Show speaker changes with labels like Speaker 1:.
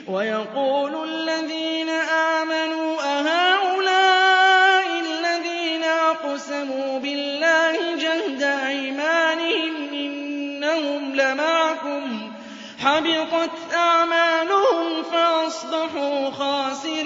Speaker 1: وَيَقُولُ الَّذِينَ آمَنُوا أَهَٰؤُلَاءِ الَّذِينَ أَقْسَمُوا بِاللَّهِ جَهْدَ أَيْمَانِهِمْ إِنَّهُمْ لَمَعَكُمْ ۚ حَبِطَتْ أَعْمَالُهُمْ فَأَصْبَحُوا خَاسِرِينَ.